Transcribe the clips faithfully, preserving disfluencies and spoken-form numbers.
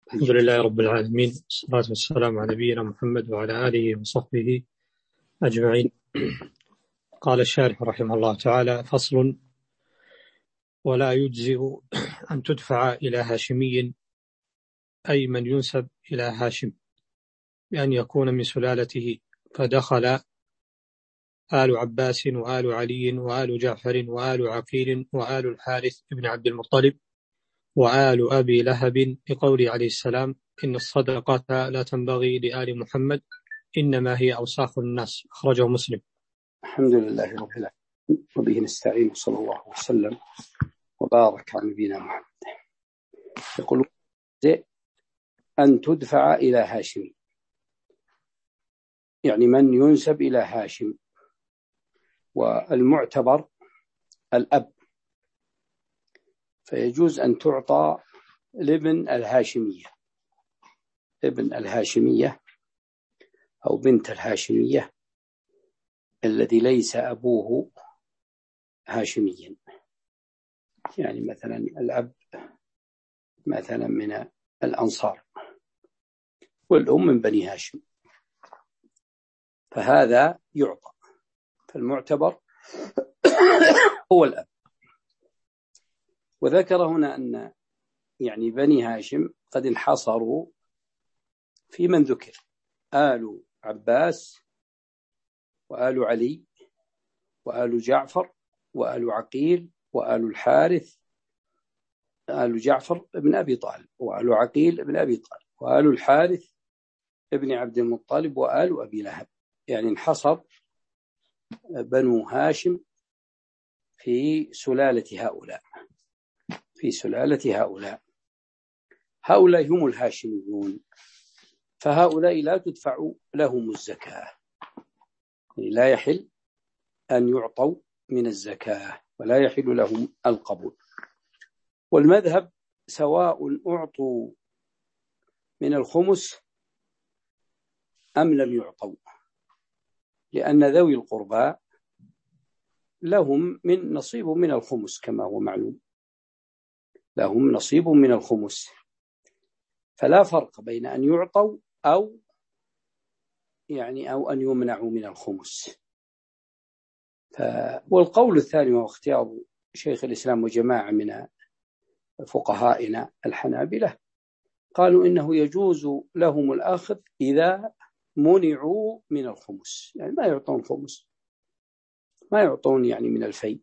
الحمد لله رب العالمين، والصلاة والسلام على نبينا محمد وعلى آله وصحبه أجمعين. قال الشارح رحمه الله تعالى: فصل: ولا يجزئ أن تدفع إلى هاشمي، أي من ينسب إلى هاشم، بأن يكون من سلالته، فدخل آل عباس وآل علي وآل جعفر وآل عقيل وآل الحارث بن عبد المطلب وآل أبي لهب، لقوله عليه السلام: إن الصدقة لا تنبغي لآل محمد، إنما هي أوساخ الناس. أخرجه مسلم. الحمد لله رب العالمين، وبه نستعين، صلى الله وسلم وبارك على نبينا محمد. يقول: أن تدفع إلى هاشم، يعني من ينسب إلى هاشم، والمعتبر الأب، فيجوز أن تعطى لابن الهاشمية، ابن الهاشمية أو بنت الهاشمية الذي ليس أبوه هاشميا. يعني مثلا الأب مثلا من الأنصار والأم من بني هاشم، فهذا يعطى، فالمعتبر هو الأب. وذكر هنا أن يعني بني هاشم قد انحصروا في من ذكر: آل عباس وآل علي وآل جعفر وآل عقيل وآل الحارث، آل جعفر ابن أبي طالب وآل عقيل ابن أبي طالب وآل الحارث ابن عبد المطلب وآل أبي لهب. يعني انحصر بنو هاشم في سلالة هؤلاء في سلالة هؤلاء هؤلاء هم الهاشميون، فهؤلاء لا تدفع لهم الزكاة، يعني لا يحل أن يعطوا من الزكاة ولا يحل لهم القبول. والمذهب سواء أعطوا من الخمس أم لم يعطوا، لأن ذوي القربى لهم من نصيب من الخمس كما هو معلوم، لهم نصيب من الخمس، فلا فرق بين أن يعطوا أو يعني أو أن يمنعوا من الخمس. ف... والقول الثاني وهو اختيار شيخ الإسلام وجماعة من فقهائنا الحنابلة، قالوا إنه يجوز لهم الأخذ إذا منعوا من الخمس، يعني ما يعطون خمس، ما يعطون يعني من الفيء.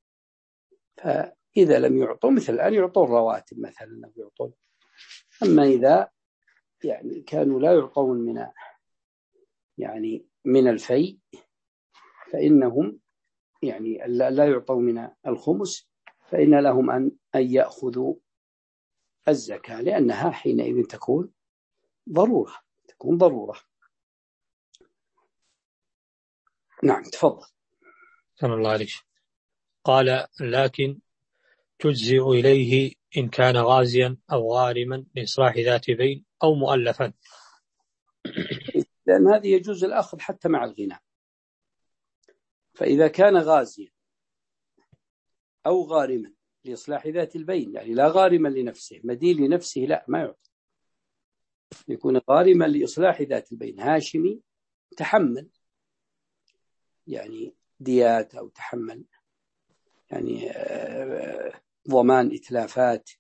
فإذا لم يعطوا مثل الآن يعطون رواتب مثلا يعطون، أما إذا يعني كانوا لا يعطون من يعني من الفيء فإنهم يعني لا يعطوا من الخمس، فإن لهم أن أن يأخذوا الزكاة، لأنها حينئذ تكون ضرورة تكون ضرورة. نعم تفضل. سلام الله عليك. قال: لكن تجزئ إليه إن كان غازيا أو غارما لإصلاح ذات بين أو مؤلفا، لأن هذه يجوز الأخذ حتى مع الغناء. فإذا كان غازيا أو غارما لإصلاح ذات البين، يعني لا غارما لنفسه مدين لنفسه، لا ما يعطى، يكون غارما لإصلاح ذات البين، هاشمي تحمل يعني ديات أو تحمل يعني ضمان إتلافات،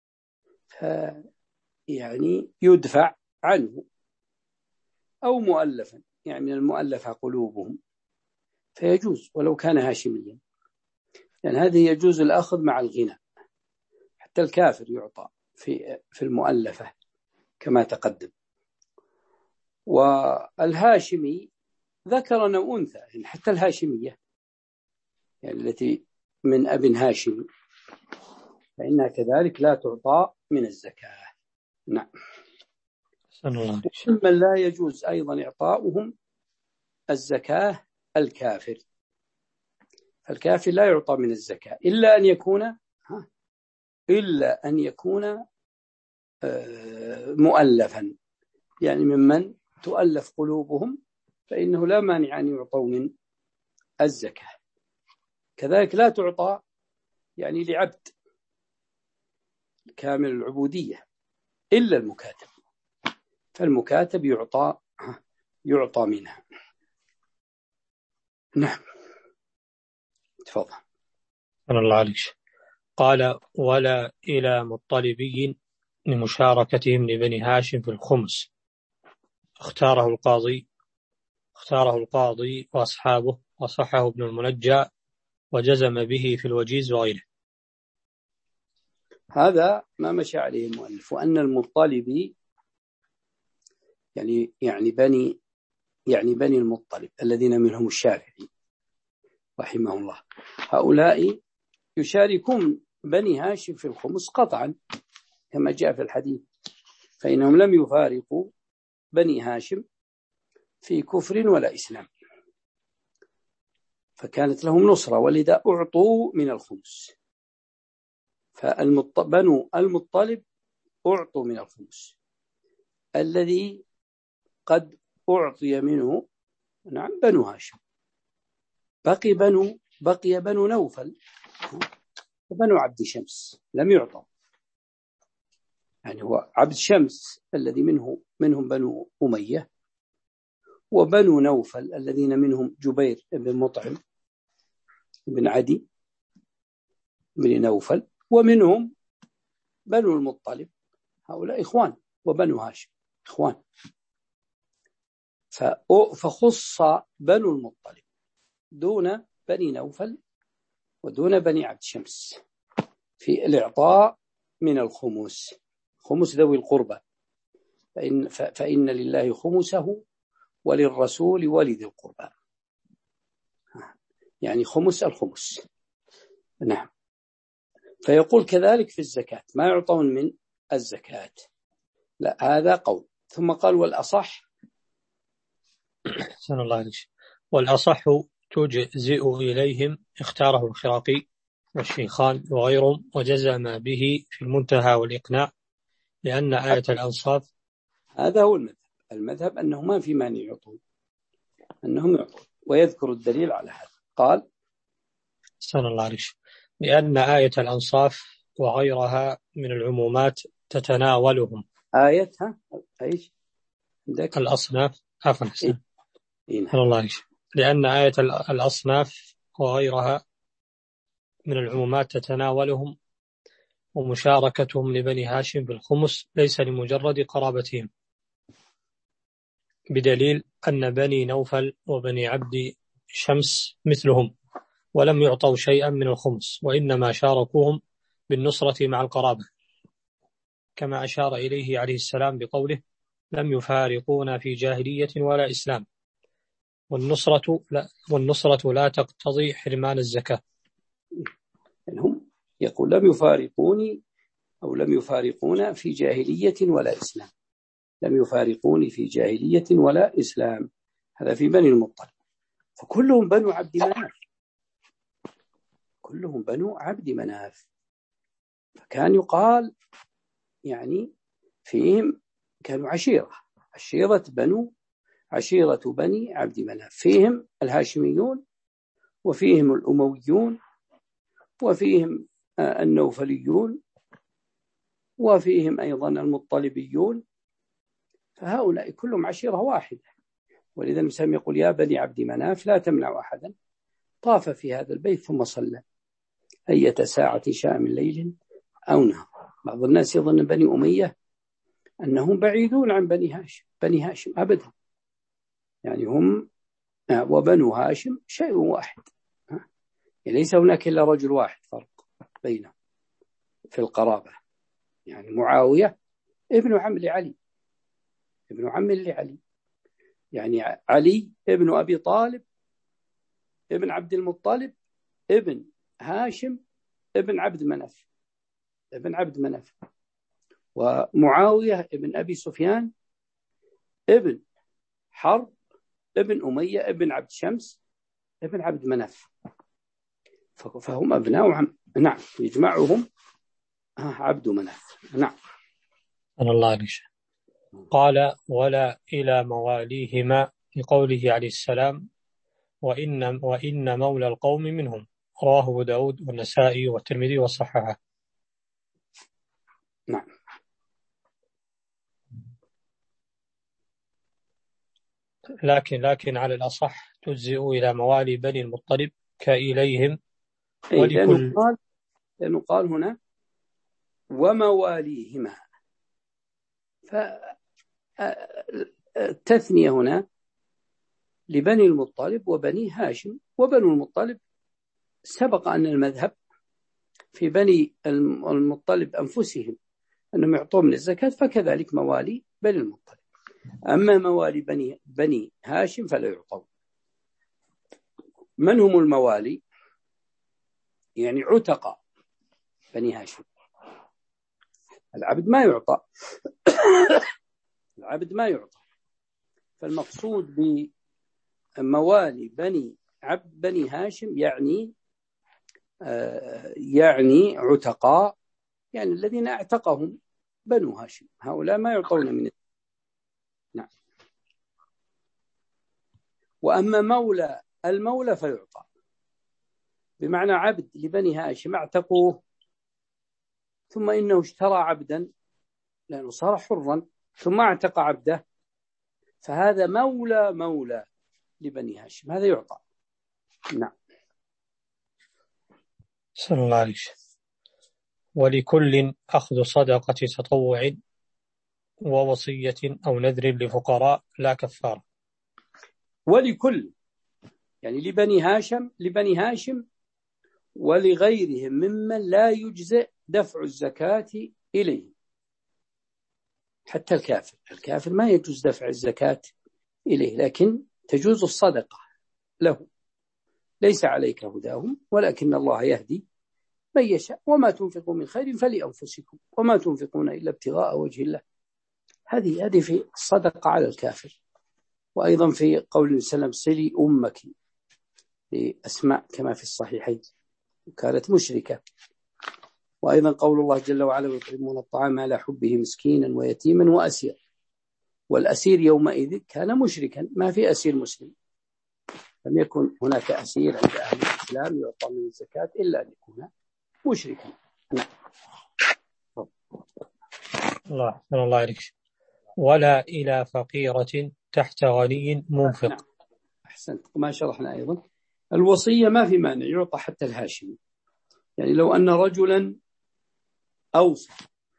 يعني يدفع عنه، أو مؤلفا يعني من المؤلفة قلوبهم، فيجوز ولو كان هاشميا، يعني هذه يجوز الأخذ مع الغنى. حتى الكافر يعطى في في المؤلفة كما تقدم. والهاشمي ذكرا أو أنثى، يعني حتى الهاشمية يعني التي من أب هاشمي فإنها كذلك لا تعطى من الزكاة. نعم. ومن لا يجوز أيضا إعطاؤهم الزكاة الكافر، الكافر لا يعطى من الزكاة إلا أن يكون إلا أن يكون مؤلفا، يعني ممن تؤلف قلوبهم، فإنه لا مانع أن يعطوا من الزكاة. كذلك لا تعطى يعني لعبد كامل العبودية، إلا المكاتب، فالمكاتب يعطى يعطى منها. نعم تفضل. الله عليك. قال ولا إلى مطلبي لمشاركتهم لبني هاشم في الخمس، اختاره القاضي اختاره القاضي وأصحابه، وصحه ابن المنجى وجزم به في الوجيز وغيره. هذا ما مشى عليه المؤلف، وأن المطلبي يعني يعني بني يعني بني المطلب الذين منهم الشافعي رحمه الله، هؤلاء يشاركون بني هاشم في الخمس قطعا كما جاء في الحديث، فإنهم لم يفارقوا بني هاشم في كفر ولا إسلام، فكانت لهم نصرة، ولذا أعطوا من الخمس. فبنو المطلب أعطوا من الخمس الذي قد أعطي منه نعم بنو هاشم. بقي بنو بقي بنو نوفل وبنو عبد شمس لم يعطوا، يعني هو عبد شمس الذي منه منهم بنو أمية، وبنو نوفل الذين منهم جبير بن مطعم بن عدي بن نوفل، ومنهم بنو المطلب، هؤلاء إخوان، وبنو هاشم إخوان. فخص بنو المطلب دون بني نوفل ودون بني عبد شمس في الإعطاء من الخمس، خمس ذوي القربى، فإن, فإن لله خمسه وللرسول ولذي القربى، يعني خمس الخمس. نعم. فيقول كذلك في الزكاة ما يعطون من الزكاة، لا هذا قول. ثم قال والأصح سن الله عليك. والأصح تجزئ إليهم، اختاره الخراقي والشيخان وغيرهم، وجزم به في المنتهى والإقناع، لأن آية الأنصاف. هذا هو المذهب المذهب أنه ما في مانع يعطون، أنهم يعطون، ويذكر الدليل على هذا. قال سن الله عليك. لأن آية الأنصاف وغيرها من العمومات تتناولهم. آيتها أيش عندك الأصناف عفوا حسن إيه؟ الله عليك. لأن آية الأصناف وغيرها من العمومات تتناولهم، ومشاركتهم لبني هاشم في الخمس ليس لمجرد قرابتهم، بدليل أن بني نوفل وبني عبد شمس مثلهم ولم يعطوا شيئا من الخمس، وإنما شاركوهم بالنصرة مع القرابة، كما أشار إليه عليه السلام بقوله لم يفارقونا في جاهلية ولا إسلام، والنصرة لا, والنصرة لا تقتضي حرمان الزكاة. هم يقول لم يفارقوني أو لم يفارقونا في جاهلية ولا إسلام، لم يفارقوني في جاهلية ولا إسلام، هذا في بني المطلب، فكلهم بنو عبد مناف، كلهم بنو عبد مناف. فكان يقال يعني فيهم كانوا عشيرة عشيرة بنو عشيرة بني عبد مناف، فيهم الهاشميون وفيهم الأمويون وفيهم النوفليون وفيهم أيضا المطلبيون، فهؤلاء كلهم عشيرة واحدة. ولذا المسلم يقول يا بني عبد مناف لا تمنع أحدا طاف في هذا البيت ثم صلى أية ساعة شاء من ليل أو نهار. بعض الناس يظن بني أمية أنهم بعيدون عن بني هاشم، بني هاشم أبدا، يعني هم وبنو هاشم شيء واحد، يعني ليس هناك إلا رجل واحد فرق بينهم في القرابة، يعني معاوية ابن عم لعلي، ابن عم لعلي، يعني علي ابن أبي طالب ابن عبد المطلب ابن هاشم ابن عبد مناف ابن عبد مناف، ومعاوية ابن أبي سفيان ابن حرب ابن أمية ابن عبد شمس ابن عبد مناف، فهم أبناء عم. نعم يجمعهم عبد مناف. نعم. أنا الله عليك. قال ولا إلى مواليهما لقوله عليه السلام وإن, وإن مولى القوم منهم، رواه أبو داود والنسائي والترمذي وصححه. نعم. لكن لكن على الأصح تجزئ إلى موالي بني المطلب كإليهم أي ولكل لأنه قال, لأنه قال هنا ومواليهما، فالتثنية هنا لبني المطلب وبني هاشم، وبنو المطلب سبق أن المذهب في بني المطلب أنفسهم أنهم يعطون من الزكاة، فكذلك موالي بني المطلب. أما موالي بني, بني هاشم فلا يعطون. من هم الموالي؟ يعني عتق بني هاشم. العبد ما يعطى العبد ما يعطى فالمقصود بموالي بني عبد بني هاشم يعني آه يعني عتقاء، يعني الذين اعتقهم بنو هاشم، هؤلاء ما يعطون من. نعم. وأما مولى المولى فيعطى، بمعنى عبد لبني هاشم اعتقوه ثم إنه اشترى عبدا لأنه صار حرا ثم اعتق عبده، فهذا مولى مولى لبني هاشم، هذا يعطى. نعم. صلى الله عليه وسلم. ولكل أخذ صدقة تطوع ووصية أو نذر لفقراء لا كفارة. ولكل يعني لبني هاشم لبني هاشم ولغيرهم ممن لا يجزئ دفع الزكاة إليه، حتى الكافر الكافر ما يجوز دفع الزكاة إليه، لكن تجوز الصدقة له، ليس عليك هداهم ولكن الله يهدي من يشاء، وما تنفقوا من خير فلأنفسكم وما تنفقون إلا ابتغاء وجه الله. هذه هذه في الصدقة على الكافر. وأيضا في قول النبي صلى الله عليه وسلم صلي أمك لأسماء كما في الصحيحين، كانت مشركة. وأيضا قول الله جل وعلا ويطعمون الطعام على حبه مسكينا ويتيما وأسير، والأسير يومئذ كان مشركا، ما في أسير مسلم، لم يكن هناك أسير عند أهل الإسلام يعطى من الزكاة إلا أن يكون مشركا. نعم. الله الله عليك. ولا إلى فقيرة تحت غني منفق. نعم. أحسنت. ما شرحنا أيضا الوصية ما في مانع يعطى حتى الهاشمي، يعني لو أن رجلا أوصى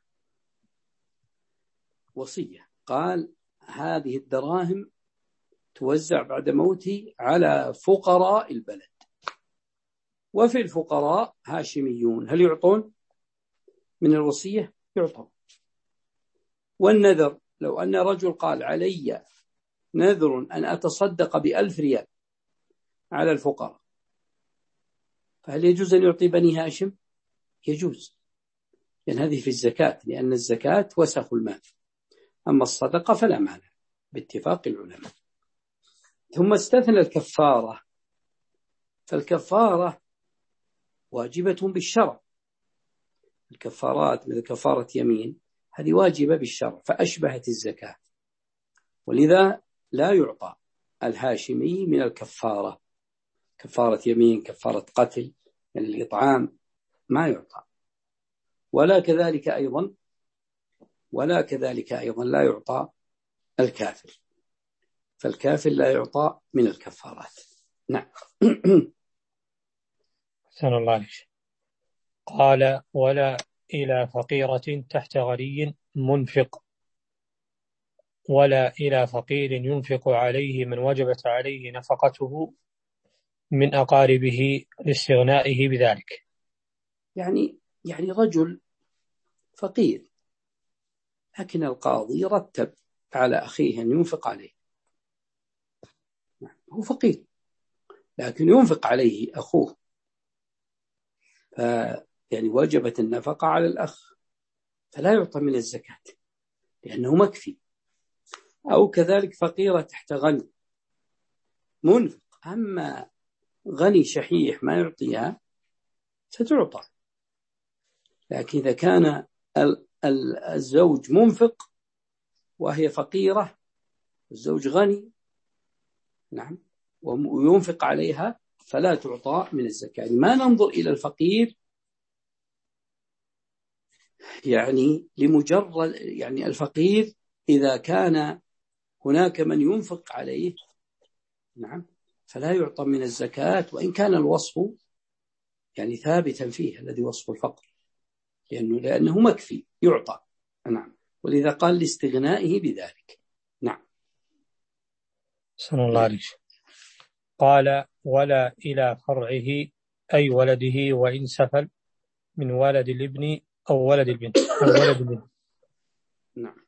وصية قال هذه الدراهم توزع بعد موتي على فقراء البلد، وفي الفقراء هاشميون، هل يعطون من الوصية؟ يعطون. والنذر لو أن رجل قال علي نذر أن أتصدق بألف ريال على الفقراء، فهل يجوز أن يعطي بني هاشم؟ يجوز، لأن يعني هذه في الزكاة، لأن الزكاة وسخ المال، أما الصدقة فلا مانع باتفاق العلماء. ثم استثنى الكفارة، فالكفارة واجبة بالشرع، الكفارات مثل كفارة يمين هذه واجبة بالشرع فأشبهت الزكاة، ولذا لا يعطى الهاشمي من الكفارة، كفارة يمين كفارة قتل يعني الإطعام ما يعطى، ولا كذلك أيضا ولا كذلك أيضا لا يعطى الكافر، فالكافر لا يعطى من الكفارات. نعم. سنة الله عليك. قال ولا إلى فقيرة تحت غني منفق، ولا إلى فقير ينفق عليه من وجبت عليه نفقته من أقاربه لاستغنائه بذلك. يعني يعني رجل فقير لكن القاضي رتب على أخيه أن ينفق عليه، هو فقير لكن ينفق عليه أخوه، يعني وجبت النفقة على الأخ فلا يعطى من الزكاة لأنه مكفي. أو كذلك فقيرة تحت غني منفق، أما غني شحيح ما يعطيها ستعطى، لكن إذا كان الزوج منفق وهي فقيرة الزوج غني نعم وينفق عليها فلا تعطى من الزكاة. ما ننظر إلى الفقير يعني لمجرد، يعني الفقير إذا كان هناك من ينفق عليه نعم فلا يعطى من الزكاة، وإن كان الوصف يعني ثابتا فيه الذي وصف الفقر، لأنه, لأنه مكفي يعطى نعم، ولذا قال لاستغنائه بذلك. نعم. سنة الله عليك. قال ولا إلى فرعه أي ولده وإن سفل من ولد الابن أو ولد البنت أو ولد البنت. نعم.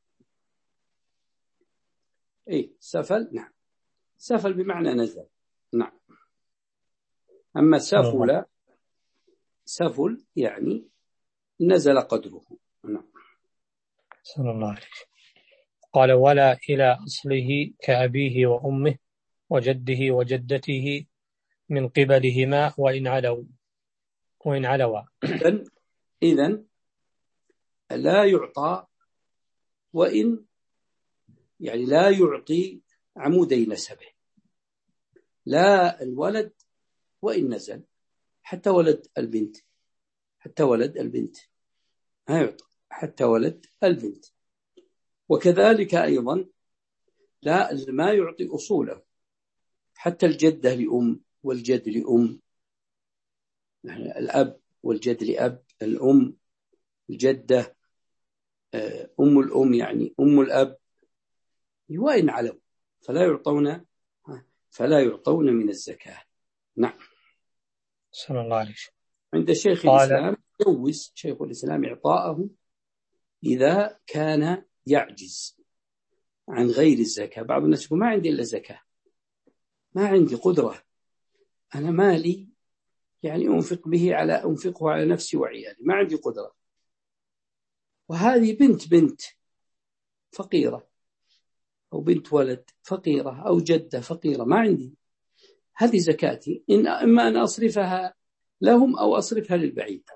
إيه سفل نعم، سفل بمعنى نزل. نعم. أما سفل سفل يعني نزل قدره. نعم. سنة الله عليك. قال ولا إلى أصله كأبيه وأمه وجده وجدته من قبلهما وإن علوا وإن علوا. إذن لا يعطى، وإن يعني لا يعطي عمودي نسبه، لا الولد وإن نزل، حتى ولد البنت حتى ولد البنت ما يعطى، حتى ولد البنت. وكذلك أيضا لا ما يعطي أصوله، حتى الجدة لأم والجد لأم، يعني الأب والجد لأب، الأم الجدة أم الأم يعني أم الأب، وإن علوا فلا يعطون فلا يعطون من الزكاة. نعم. سلام الله عليك. عند شيخ الإسلام يجوز شيخ الإسلام إعطاءه إذا كان يعجز عن غير الزكاة. بعض الناس يقول ما عندي إلا زكاة، ما عندي قدرة، أنا مالي يعني أنفق به على أنفقه على نفسي وعيالي، ما عندي قدرة. وهذه بنت بنت فقيرة، أو بنت ولد فقيرة، أو جدة فقيرة، ما عندي، هذه زكاتي، إن إما أن أصرفها لهم أو أصرفها للبعيد.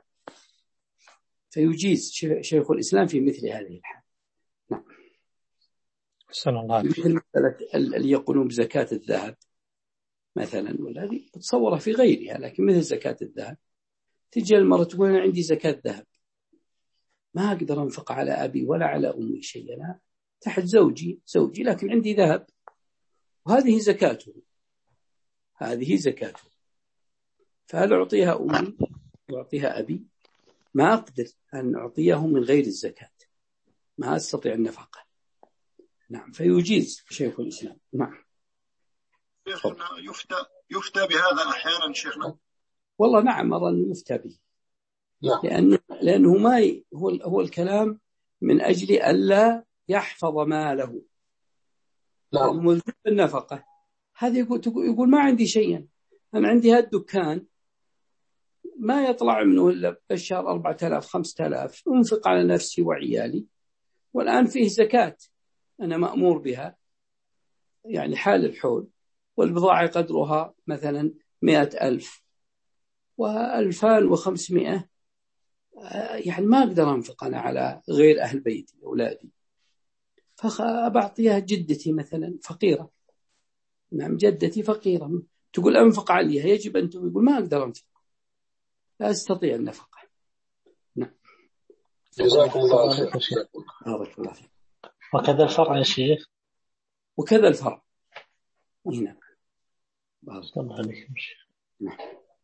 فيجيز شيخ الإسلام في مثل هذه الحال. نعم. سلام الله عليك. مثل مسألة اللي يقولون بزكاة الذهب مثلا، والذي تصوره في غيرها، لكن مثل زكاة الذهب، تجي المرأة تقول أنا عندي زكاة ذهب، ما أقدر أنفق على أبي ولا على أمي شيء، أنا تحت زوجي زوجي لكن عندي ذهب، وهذه زكاته هذه زكاته فهل أعطيها أمي وأعطيها أبي؟ ما أقدر أن أعطيه من غير الزكاة، ما أستطيع النفقة. نعم. فيجيز شيخ الإسلام. نعم. شيخنا يفتى يفتى بهذا أحيانا شيخنا. والله نعم أظن يفتى به، لأنه لأنه ما ي... هو هو الكلام من أجل ألا يحفظ ماله. نعم. ملزم النفقة، هذا يقول يقول ما عندي شيئا، أنا عندي هالدكان ما يطلع منه إلا بالشهر أربعة آلاف خمسة آلاف، أنفق على نفسي وعيالي، والآن فيه زكاة أنا مأمور بها، يعني حال الحول، والبضاعة قدرها مثلا مئة ألف وألفان وخمسمائة، يعني ما أقدر أنفق أنا على غير أهل بيتي أولادي، فأبعطيها جدتي مثلا فقيرة. نعم جدتي فقيرة، تقول أنفق عليها، يجب أن تقول ما أقدر أنفق، لا أستطيع النفقة. نعم. جزاكم الله خير. بارك الله فيك. وكذا الفرع يا شيخ. وكذا الفرع هنا. بارك الله عليكم. نعم.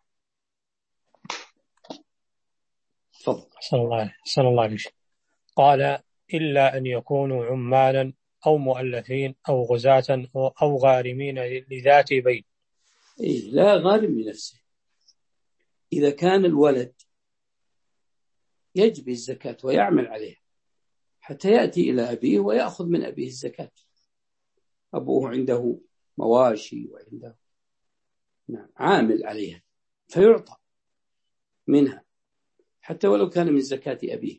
تفضل. صلى الله عليه صلى الله عليه. قال إلا أن يكونوا عمالا أو مؤلفين أو غزاة أو غارمين لذات بين. إيه لا غارم لنفسه، إذا كان الولد يجبي الزكاة ويعمل عليها حتى يأتي إلى أبيه ويأخذ من أبيه الزكاة، أبوه عنده مواشي وعنده نعم عامل عليها فيعطى منها حتى ولو كان من زكاة أبيه،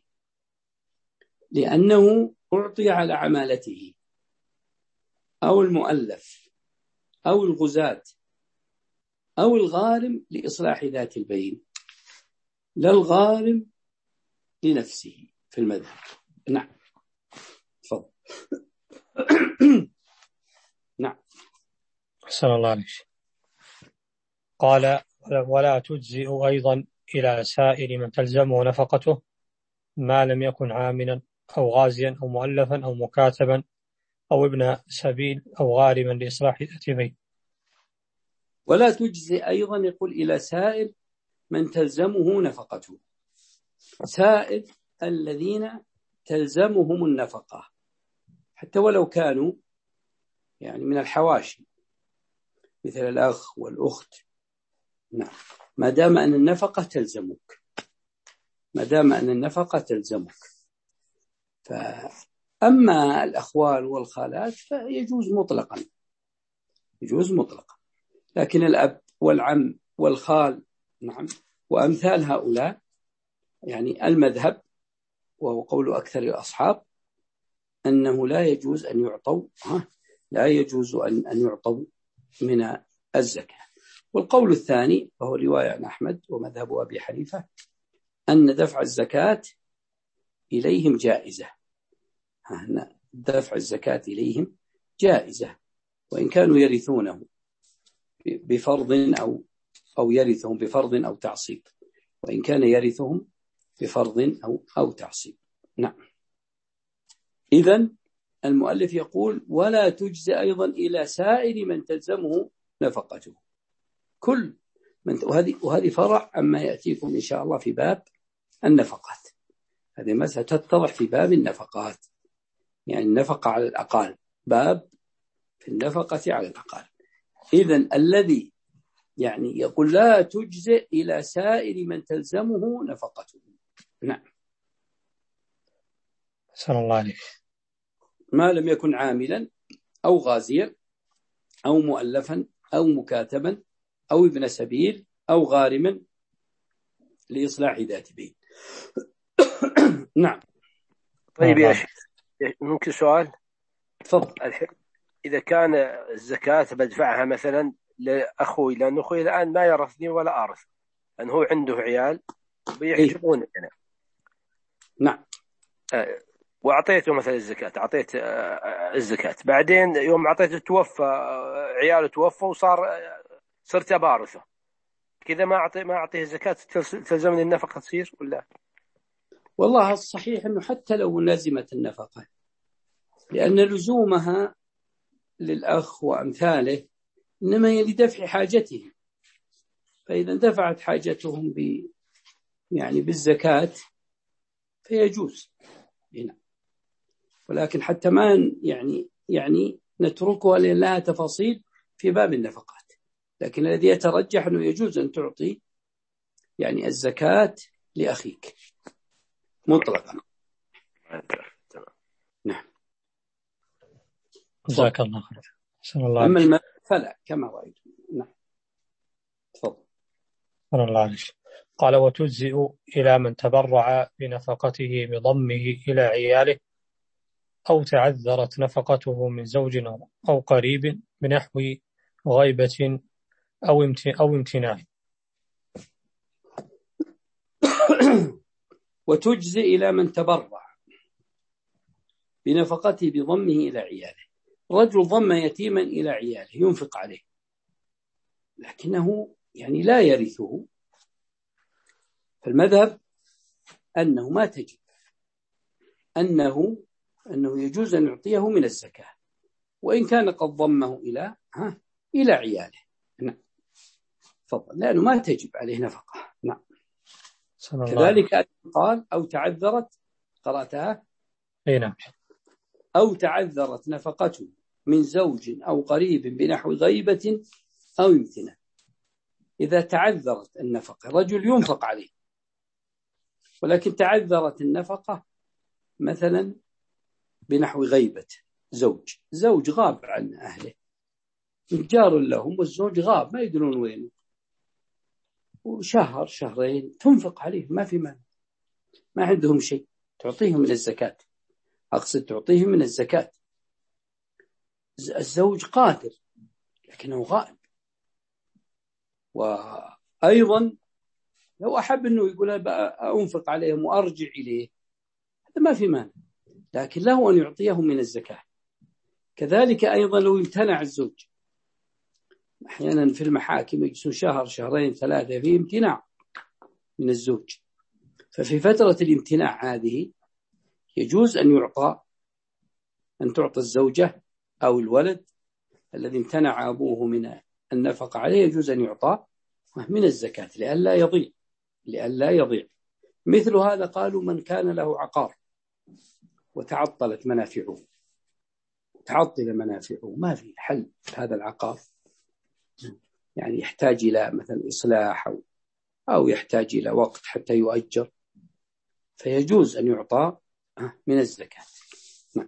لأنه أعطي على عمالته، أو المؤلف أو الغزاة أو الغارم لإصلاح ذات البين، لا الغارم لنفسه في المذهب. نعم. تفضل. نعم. أحسن الله عليك. قال ولا تجزئ أيضا إلى سائر من تلزمه نفقته ما لم يكن عاملا أو غازيا أو مؤلفا أو مكاتبا أو ابن سبيل أو غارما لإصلاح ذات بين. ولا تجزي أيضا يقول إلى سائر من تلزمه نفقته، سائر الذين تلزمهم النفقة حتى ولو كانوا يعني من الحواشي مثل الأخ والأخت، نعم، ما دام أن النفقة تلزمك، ما دام أن النفقة تلزمك. فأما الأخوال والخالات فيجوز مطلقا، يجوز مطلقا، لكن الأب والعم والخال، نعم، وأمثال هؤلاء يعني المذهب وهو قول أكثر الأصحاب أنه لا يجوز أن يعطوا لا يجوز أن أن يعطوا من الزكاة. والقول الثاني وهو رواية عن أحمد ومذهب أبي حنيفة أن دفع الزكاة إليهم جائزة، دفع الزكاة إليهم جائزة وإن كانوا يرثونه بفرض أو أو يرثهم بفرض أو تعصيب، وإن كان يرثهم بفرض أو أو تعصيب. نعم. إذن المؤلف يقول ولا تجزي أيضا إلى سائر من تلزمه نفقته، كل من، وهذه وهذه فرع أما يأتيكم إن شاء الله في باب النفقات، هذه مسألة تتضح في باب النفقات، يعني النفقة على الأقل، باب في النفقة على الأقل. إذن الذي يعني يقول لا تجزئ إلى سائر من تلزمه نفقته. نعم. أحسن الله عليك. ما لم يكن عاملا أو غازيا أو مؤلفا أو مكاتبا أو ابن سبيل أو غارما لإصلاح ذات بين. نعم. طيب يا شيخ ممكن سؤال؟ تفضل. الحين إذا كان الزكاة بدفعها مثلا لأخوي لأن أخوي الآن ما يرثني ولا أرث، لأن هو عنده عيال بيحجبون إيه؟ أنا. نعم. آه وأعطيته مثلا الزكاة، أعطيت آه الزكاة، بعدين يوم أعطيته توفى، آه عياله توفى وصار آه صرت أبارثه، كذا ما أعطي ما أعطيه الزكاة تلزمني النفقة تصير ولا؟ والله الصحيح أنه حتى لو لزمت النفقة، لأن لزومها للأخ وأمثاله إنما هي لدفع حاجتهم، فإذا دفعت حاجتهم ب يعني بالزكاة فيجوز هنا، ولكن حتى ما يعني يعني نتركها لأن لها تفاصيل في باب النفقات، لكن الذي يترجح أنه يجوز أن تعطي يعني الزكاة لأخيك مطلقا. نعم. جزاك الله خير. الله أما المال فلا كما رأيت. نعم. تفضل. الله عليك. قال وتجزئ إلى من تبرع بنفقته بضمه إلى عياله أو تعذرت نفقته من زوج أو قريب بنحو غيبة أو أو امتناع. وتجزئ إلى من تبرع بنفقته بضمه إلى عياله، رجل ضم يتيما إلى عياله ينفق عليه لكنه يعني لا يرثه، فالمذهب أنه ما تجب، أنه أنه يجوز أن يعطيه من الزكاة وإن كان قد ضمه إلى ها إلى عياله. نعم. فضل، لأنه ما تجب عليه نفقة. نعم. كذلك قال أو تعذرت، قرأتها؟ أي نعم. أو تعذرت نفقته من زوج أو قريب بنحو غيبة أو امتناع. إذا تعذرت النفقة، رجل ينفق عليه ولكن تعذرت النفقة مثلا بنحو غيبة زوج، زوج غاب عن أهله، جار لهم والزوج غاب ما يدرون وينه، وشهر شهرين تنفق عليه ما في مانع، ما عندهم شيء، تعطيهم من الزكاة، أقصد تعطيهم من الزكاة. الزوج قادر لكنه غائب، وأيضا لو أحب أنه يقول أنفق عليهم وأرجع إليه هذا ما في مانع، لكن له أن يعطيهم من الزكاة. كذلك أيضا لو امتنع الزوج، أحيانا في المحاكم يجلسون شهر شهرين ثلاثة في امتناع من الزوج، ففي فترة الامتناع هذه يجوز أن يعطى أن تعطى الزوجة أو الولد الذي امتنع أبوه من النفقة عليه يجوز أن يعطى من الزكاة لئلا يضيع لئلا يضيع مثل هذا قالوا من كان له عقار وتعطلت منافعه تعطل منافعه ما في حل هذا العقار، يعني يحتاج إلى مثلا إصلاح أو, أو يحتاج إلى وقت حتى يؤجر، فيجوز أن يعطى من الزكاة. نعم.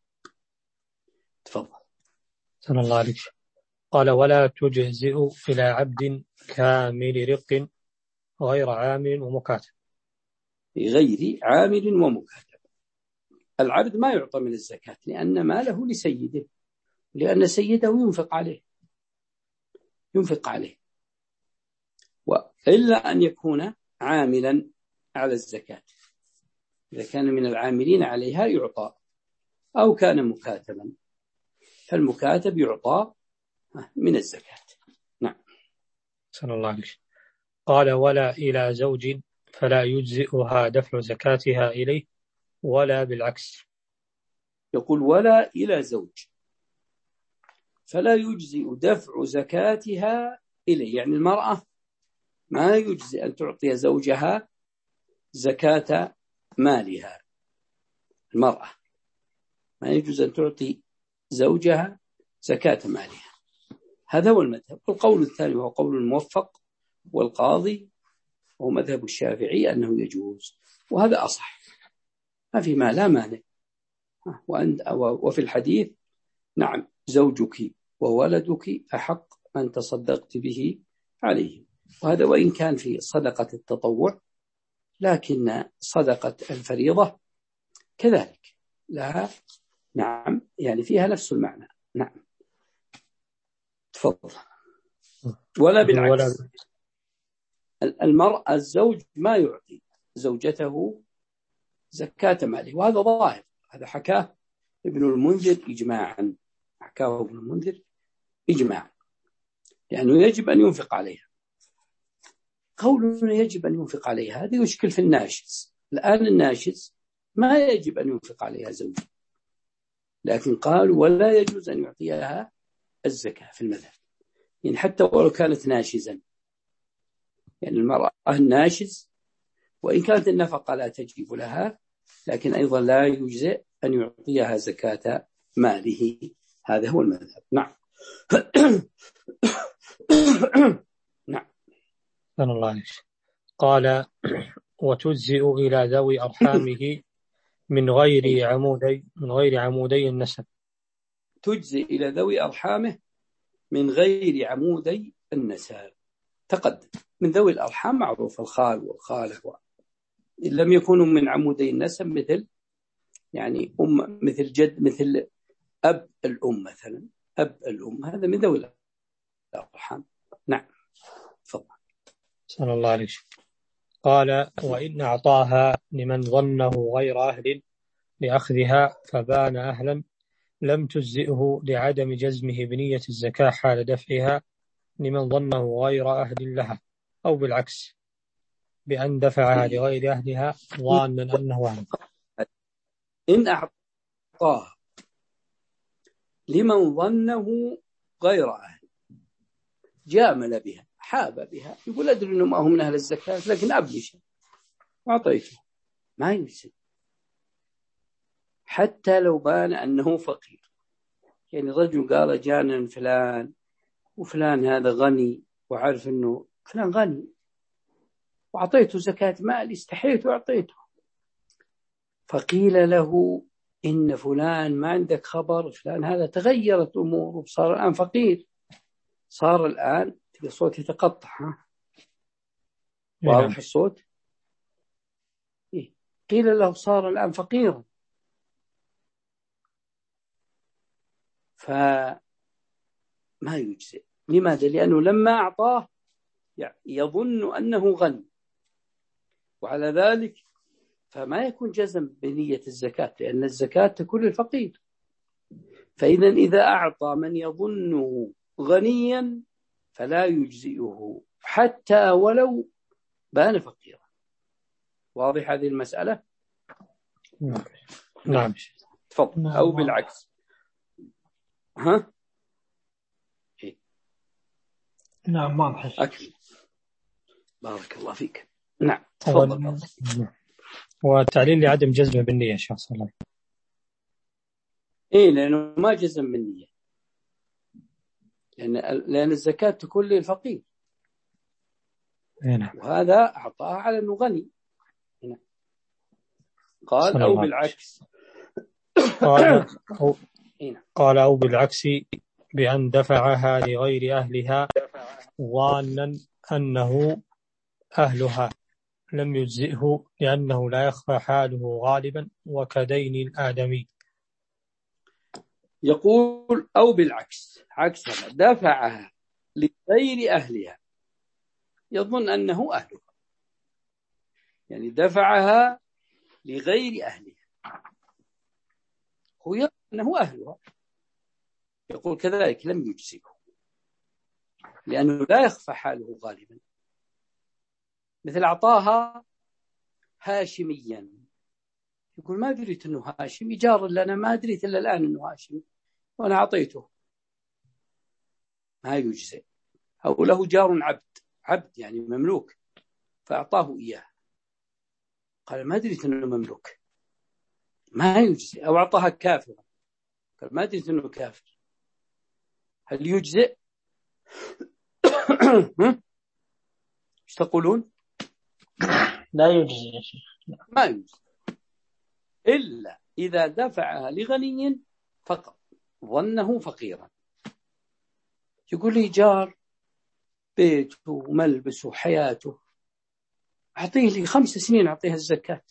تفضل. صلى الله عليه وسلم. قال ولا تجزئ إلى عبد كامل رق غير عامل ومكاتب. غير عامل ومكاتب. العبد ما يعطى من الزكاة لأن ماله لسيده، لأن سيده ينفق عليه ينفق عليه وإلا أن يكون عاملا على الزكاة، إذا كان من العاملين عليها يعطى، أو كان مكاتبا فالمكاتب يعطى من الزكاة. نعم. صلى الله عليه وسلم. قال ولا إلى زوج فلا يجزئها دفع زكاتها إليه ولا بالعكس. يقول ولا إلى زوج فلا يجزئ دفع زكاتها إليه، يعني المرأة ما يجزئ أن تعطي زوجها زكاة مالها، المرأة ما يجوز أن تعطي زوجها زكاة مالها، هذا هو المذهب. والقول الثاني وهو قول الموفق والقاضي وهو مذهب الشافعي أنه يجوز، وهذا أصح ما في ما لا مانع. وفي الحديث نعم زوجك وولدك أحق من تصدقت به عليه، وهذا وإن كان في صدقة التطوع، لكن صدقة الفريضة كذلك لها نعم يعني فيها نفس المعنى. نعم. تفضل. ولا بالعكس، المرأة الزوج ما يعطي زوجته زكاة ماله، وهذا ظاهر، هذا حكاه ابن المنذر إجماعا، حكاه ابن المنذر إجماعا، لأنه يعني يجب أن ينفق عليها. قولنا يجب أن ينفق عليها هذا يشكل في الناشز، الآن الناشز ما يجب أن ينفق عليها زوجه، لكن قال ولا يجوز أن يعطيها الزكاة في المذهب، يعني حتى ولو كانت ناشزا، يعني المرأة الناشز وإن كانت النفقة لا تجب لها، لكن أيضا لا يجزئ أن يعطيها زكاة ماله، هذا هو المذهب. نعم. نعم. صلى الله عليه وسلم. قال وتجزئ إلى ذوي أرحامه من غير عمودي من غير عمودي النسب. تجزئ إلى ذوي أرحامه من غير عمودي النسب، تقدم. من ذوي الأرحام معروف الخال والخالة، إن لم يكونوا من عمودي النسب مثل يعني أم مثل جد مثل أب الأم مثلا، أب الأم هذا من ذوي الأرحام. نعم. تفضل. صلى الله عليه وسلم. قال وإن أعطاها لمن ظنه غير أهل لأخذها فبان أهلا لم تجزئه لعدم جزمه بنية الزكاة حال دفعها لمن ظنه غير أهل لها، أو بالعكس بأن دفعها لغير أهلها ظانا أنه أهل. إن أعطاها لمن ظنه غير أهل، جامل بها حاب بها، يقول أدري أنه ما هو من أهل الزكاة لكن أبني شيء وأعطيته، ما يجزئ حتى لو بان أنه فقير. يعني رجل قال جانا فلان وفلان هذا غني وعارف أنه فلان غني وأعطيته زكاة مال، استحيت وأعطيته، فقيل له إن فلان ما عندك خبر، فلان هذا تغيرت أموره وصار الآن فقير، صار الآن الصوت يتقطع، ها واضح الصوت؟ إيه؟ قيل له صار الآن فقيرا، فما يجزئ. لماذا؟ لأنه لما أعطاه يظن أنه غني، وعلى ذلك فما يكون جزم بنية الزكاة، لأن الزكاة تكون للفقير. فإذا إذا أعطى من يظنه غنيا فلا يجزئه حتى ولو بان فقيرا. واضح هذه المسألة؟ نعم. نعم. تفضل. أو بالعكس ها إيه؟ نعم ما بحث أكمل. بارك الله فيك. نعم تفضل. والتعليل لعدم جزمه بالنية شخص الله. إيه لأنه ما جزم بالنية، لأن لأن الزكاة تكون للفقير. هنا. وهذا أعطاه على أنه غني. هنا. قال أو بالعكس. قال أو, قال أو بالعكس بأن دفعها لغير أهلها ظانا أنه أهلها لم يجزئه لأنه لا يخفى حاله غالبا وكدين الآدمي. يقول أو بالعكس، عكسها دفعها لغير أهلها يظن أنه أهلها، يعني دفعها لغير أهلها هو يظن أنه أهلها، يقول كذلك لم يجزئه لأنه لا يخفى حاله غالبا. مثل أعطاها هاشميا، يقول ما دريت أنه هاشمي، جار لنا ما دريت إلا الآن أنه هاشمي وأنا أعطيته، ما يجزئ. أو له جار عبد، عبد يعني مملوك فأعطاه إياه، قال ما دريت أنه مملوك، ما يجزئ. أو أعطاها كافر، قال ما دريت أنه كافر، هل يجزئ؟ ايش تقولون؟ لا يجزئ يا شيخ، ما يجزئ إلا إذا دفعها لغني فقط ظنه فقيرا. يقول لي جار بيته وملبسه وحياته، أعطيه لي خمس سنين أعطيها الزكاة،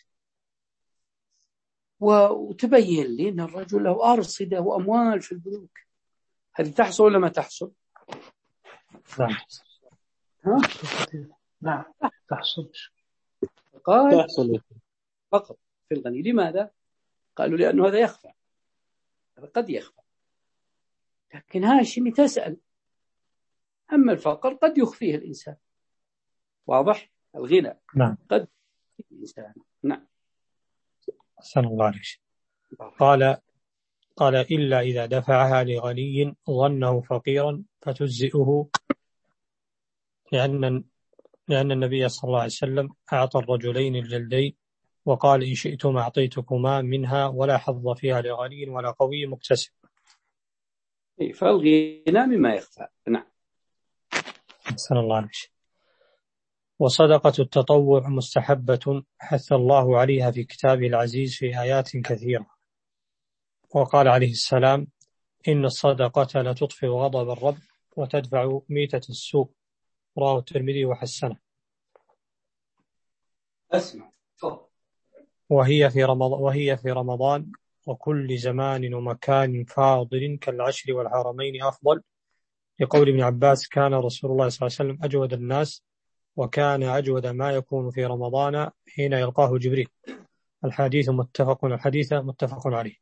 وتبين لي أن الرجل له أرصدة وأموال في البنوك، هذه تحصل ولا ما تحصل؟ نعم. ها؟ نعم تحصل. قال فقط في الغني. لماذا؟ قالوا لأنه هذا يخفى، هذا قد يخفى، لكن هاشمي تسأل. أما الفقر قد يخفيه الإنسان، واضح؟ الغنى نعم. قد يخفيه الإنسان. نعم. أحسن الله عليك. قال قال إلا إذا دفعها لغني ظنه فقيرا فتجزئه، لأن لأن النبي صلى الله عليه وسلم أعطى الرجلين الجلدين وقال إن شئتما أعطيتكما منها ولا حظ فيها لغني ولا قوي مكتسب. فالغنى مما يخفى. نعم. أحسن الله عليك. وصدقة التطوع مستحبة حث الله عليها في كتابه العزيز في آيات كثيرة، وقال عليه السلام إن الصدقة لا تطفئ غضب الرب وتدفع ميتة السوء، رواه الترمذي وحسنه. أسمع. وهي في رمضان وهي في رمضان وكل زمان ومكان فاضل كالعشر والحرمين أفضل، لقول ابن عباس كان رسول الله صلى الله عليه وسلم أجود الناس وكان أجود ما يكون في رمضان حين يلقاه جبريل. الحديث متفق الحديث متفق عليه.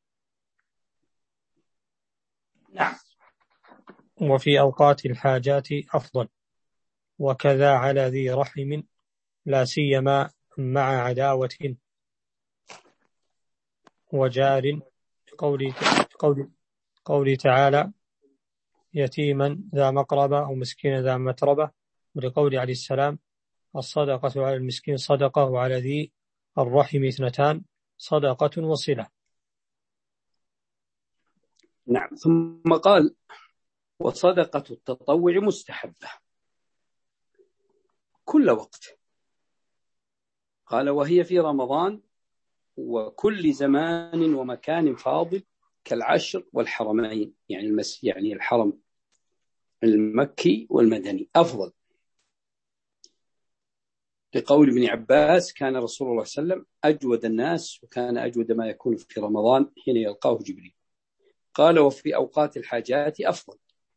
نعم. وفي أوقات الحاجات أفضل، وكذا على ذي رحم لا سيما مع عداوة وجار، قولي قولي قولي تعالى يتيما ذا مقربة أو مسكين ذا متربة، ولقول عليه السلام الصدقة على المسكين صدقة وعلى ذي الرحم اثنتان صدقة وصلة. نعم. ثم قال وصدقة التطوع مستحبة كل وقت، قال وهي في رمضان وكل زمان ومكان فاضل كالعشر والحرمين، يعني المس يعني الحرم المكي والمدني أفضل، لقول ابن عباس كان رسول الله صلى الله عليه وسلم أجود الناس وكان أجود ما يكون في رمضان حين يلقاه جبريل. قال وفي أوقات الحاجات أفضل،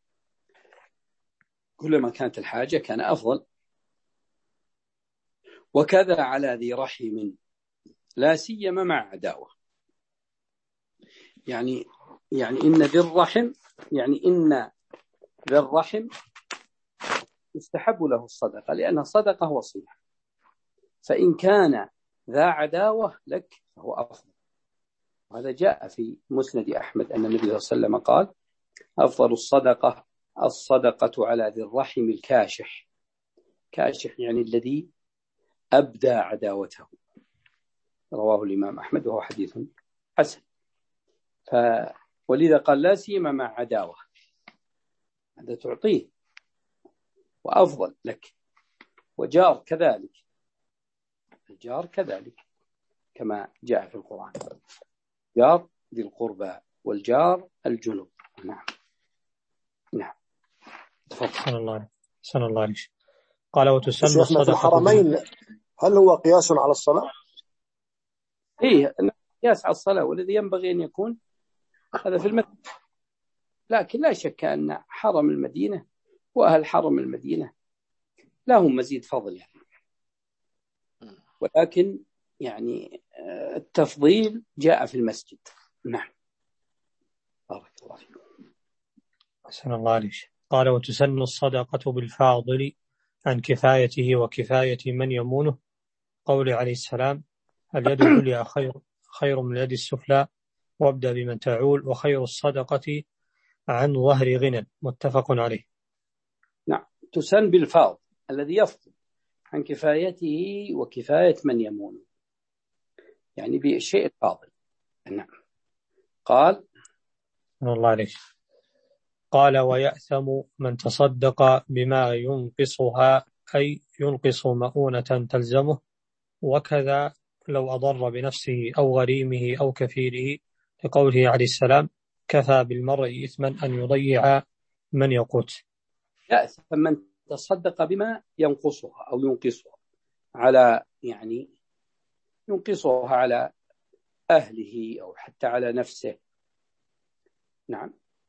كلما كانت الحاجة كان أفضل. وكذا على ذي رحم لا سيما مع عداوة، يعني يعني إن ذي الرحم يعني إن ذي الرحم يستحب له الصدقة لأنها صدقة وصية، فإن كان ذا عداوة لك فهو أفضل. وهذا جاء في مسند أحمد أن النبي صلى الله عليه وسلم قال أفضل الصدقة الصدقة على ذي الرحم الكاشح. كاشح يعني الذي أبدى عداوته، رواه الإمام أحمد وهو حديث حسن. ف... ولذا قال لا سيما مع عداوة، هذا تعطيه وأفضل لك. وجار كذلك، الجار كذلك كما جاء في القرآن، جار ذي القربى والجار الجنوب. نعم نعم. تفضل الله سن الله عليه. قال وتسن شيخنا في الحرمين هل هو قياس على الصلاة؟ إيه قياس على الصلاة، والذي ينبغي أن يكون هذا في المدينة، لكن لا شك أن حرم المدينة وأهل حرم المدينة لهم مزيد فضل يعني، ولكن يعني التفضيل جاء في المسجد. نعم. بارك الله فيكم. أحسن الله عليك. قال وتسن الصدقة بالفاضل عن كفايته وكفاية من يمونه، قول عليه السلام اليد العليا خير خير من اليد السفلى، وابدأ بمن تعول، وخير الصدقة عن ظهر غنى، متفق عليه. نعم. تسن بالفاضل الذي يفضل عن كفايته وكفاية من يمونه، يعني بالشيء الفاضل. نعم. قال الله عليه. قال ويأثم من تصدق بما ينقصها، أي ينقص مؤونة تلزمه، وكذا لو أضر بنفسه أو غريمه أو كفيله، لقوله عليه السلام كفى بالمرء إثما أن يضيع من يقوت. يأثم من تصدق بما ينقصها أو ينقصها على يعني ينقصها على أهله أو حتى على نفسه. نعم.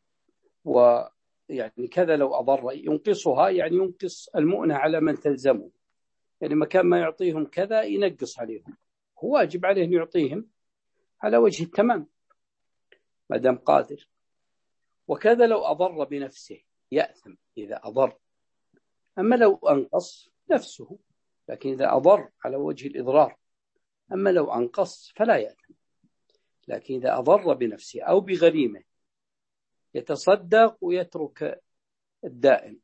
ويعني كذا لو أضر، ينقصها يعني ينقص المؤنة على من تلزمه، يعني مكان ما يعطيهم كذا ينقص عليهم، هو واجب عليه أن يعطيهم على وجه التمام ما دام قادر. وكذا لو أضر بنفسه يأثم إذا أضر، أما لو أنقص نفسه، لكن إذا أضر على وجه الإضرار. أما لو أنقص فلا يأثم، لكن إذا أضر بنفسه أو بغريمه يتصدق ويترك الدائم،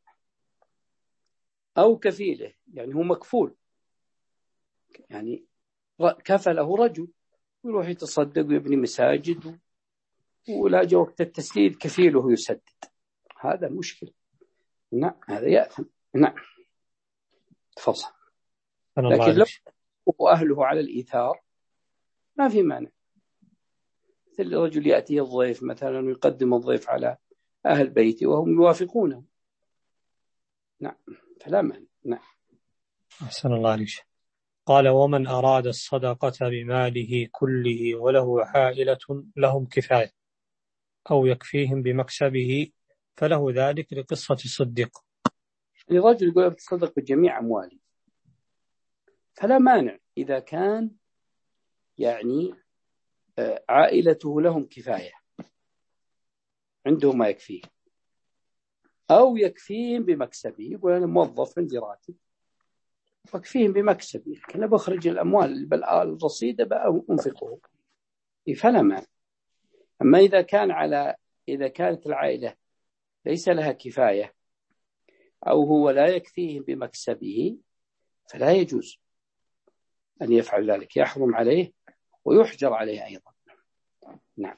أو كفيله يعني هو مكفول، يعني كفله رجل ويروح يتصدق ويبني مساجد ولا جاء وقت التسديد كفيله يسدد، هذا مشكلة. نعم هذا يأثم. نعم تفضل. لكن لو أهله على الإيثار ما في مانع، مثل الرجل يأتي الضيف مثلا ويقدم الضيف على أهل بيته وهم يوافقونه، نعم فلا مانع. نعم. أحسن الله عليك. قال ومن أراد الصدقة بماله كله وله عائلة لهم كفاية أو يكفيهم بمكسبه فله ذلك، لقصة الصديق. الرجل يقول أتصدق بجميع أموالي، فلا مانع إذا كان يعني عائلته لهم كفاية، عنده ما يكفيه، أو يكفيهم بمكسبه، يقول أنا موظف عندي راتب فاكفيهم بمكسبي، أنا بخرج الأموال بل الرصيد بقى أنفقه، فلا مانع. أما إذا كان على إذا كانت العائلة ليس لها كفاية أو هو لا يكفيهم بمكسبه فلا يجوز أن يفعل ذلك، يحرم عليه ويحجر عليه أيضا. نعم.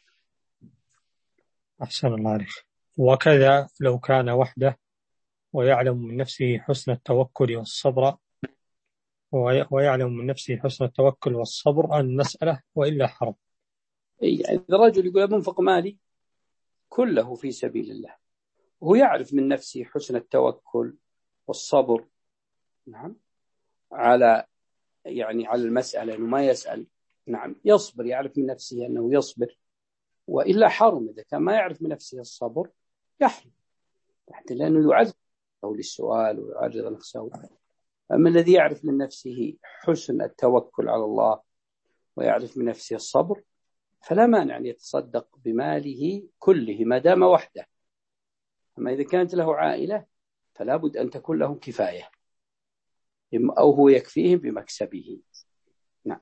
أحسن الله عليك. وكذا لو كان وحده ويعلم من نفسه حسن التوكل والصبر ويعلم من نفسه حسن التوكل والصبر عن المسألة وإلا حرم. يعني الرجل يقول منفق مالي كله في سبيل الله وهو يعرف من نفسه حسن التوكل والصبر، نعم، على يعني على المسألة إنه ما يسأل، نعم يصبر، يعرف من نفسه أنه يصبر، وإلا حرم. إذا كان ما يعرف من نفسه الصبر يحرم، حتى لأنه يعرض نفسه للسؤال ويعرض نفسه. أما الذي يعرف من نفسه حسن التوكل على الله ويعرف من نفسه الصبر فلا مانع أن يتصدق بماله كله ما دام وحده. أما إذا كانت له عائلة فلا بد أن تكون له كفاية أو هو يكفيهم بمكسبه. نعم.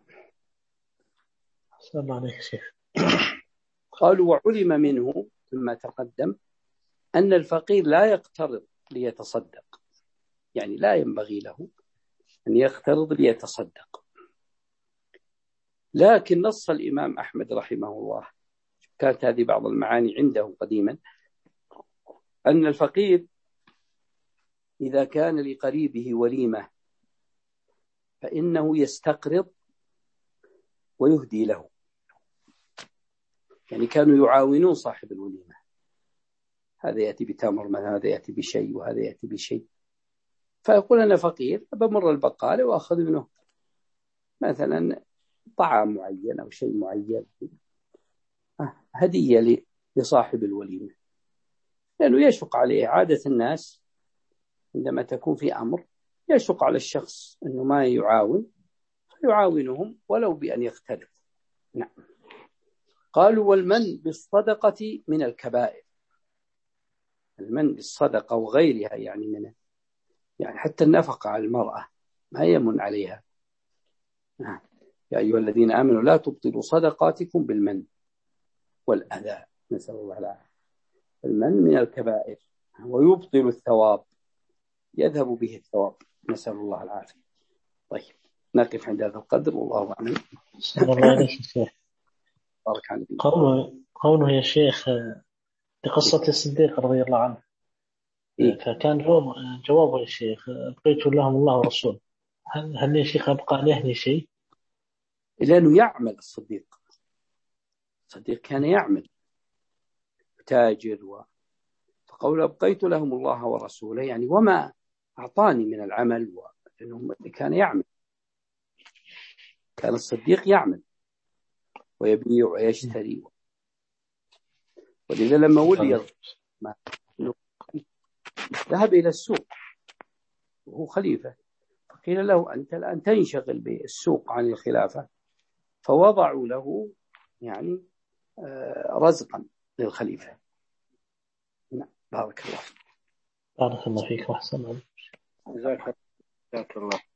السلام عليكم شيخ. قالوا وعلم منه مما تقدم أن الفقير لا يقترض ليتصدق، يعني لا ينبغي له أن يقترض ليتصدق. لكن نص الإمام أحمد رحمه الله، كانت هذه بعض المعاني عنده قديما، أن الفقير إذا كان لقريبه وليمة فإنه يستقرض ويهدي له، يعني كانوا يعاونون صاحب الوليمة، هذا يأتي بتمر، هذا يأتي بشيء، وهذا يأتي بشيء، فيقول أنا فقير بمر البقالة وأخذ منه مثلا طعام معين أو شيء معين هدية لصاحب الوليمة، لأنه يشق عليه. عادة الناس عندما تكون في أمر يشق على الشخص أنه ما يعاون، فيعاونهم ولو بأن يختلف. نعم. قالوا والمن بالصدقة من الكبائر، المن بالصدقة وغيرها، يعني من يعني حتى النفقة على المرأة ما يمن عليها. نعم. يا أيها الذين آمنوا لا تبطلوا صدقاتكم بالمن والأذى، نسأل الله العافية. المن من الكبائر ويبطل الثواب، يذهب به الثواب، نسأل الله العافية. طيب نقف عند هذا القدر، والله أعلم. صلى الله عليه وسلم. بارك على النبي. قوله قوله يا شيخ بقصة الصديق رضي الله عنه، إيه؟ فكان جواب جوابه يا شيخ أبقيت لهم الله ورسوله، هل هل يا شيخ أبقى عليه شيء؟ لأنه يعمل الصديق، الصديق كان يعمل تاجر و... فقول أبقيت لهم الله ورسوله يعني وما أعطاني من العمل و... لأنه كان يعمل، كان الصديق يعمل ويبيع ويشتري. ولذا لما ولي ذهب إلى السوق وهو خليفة، فقيل له أنت الآن تنشغل بالسوق عن الخلافة، فوضعوا له يعني رزقا للخليفة. بارك الله. بارك الله فيك وأحسن. جزاك الله.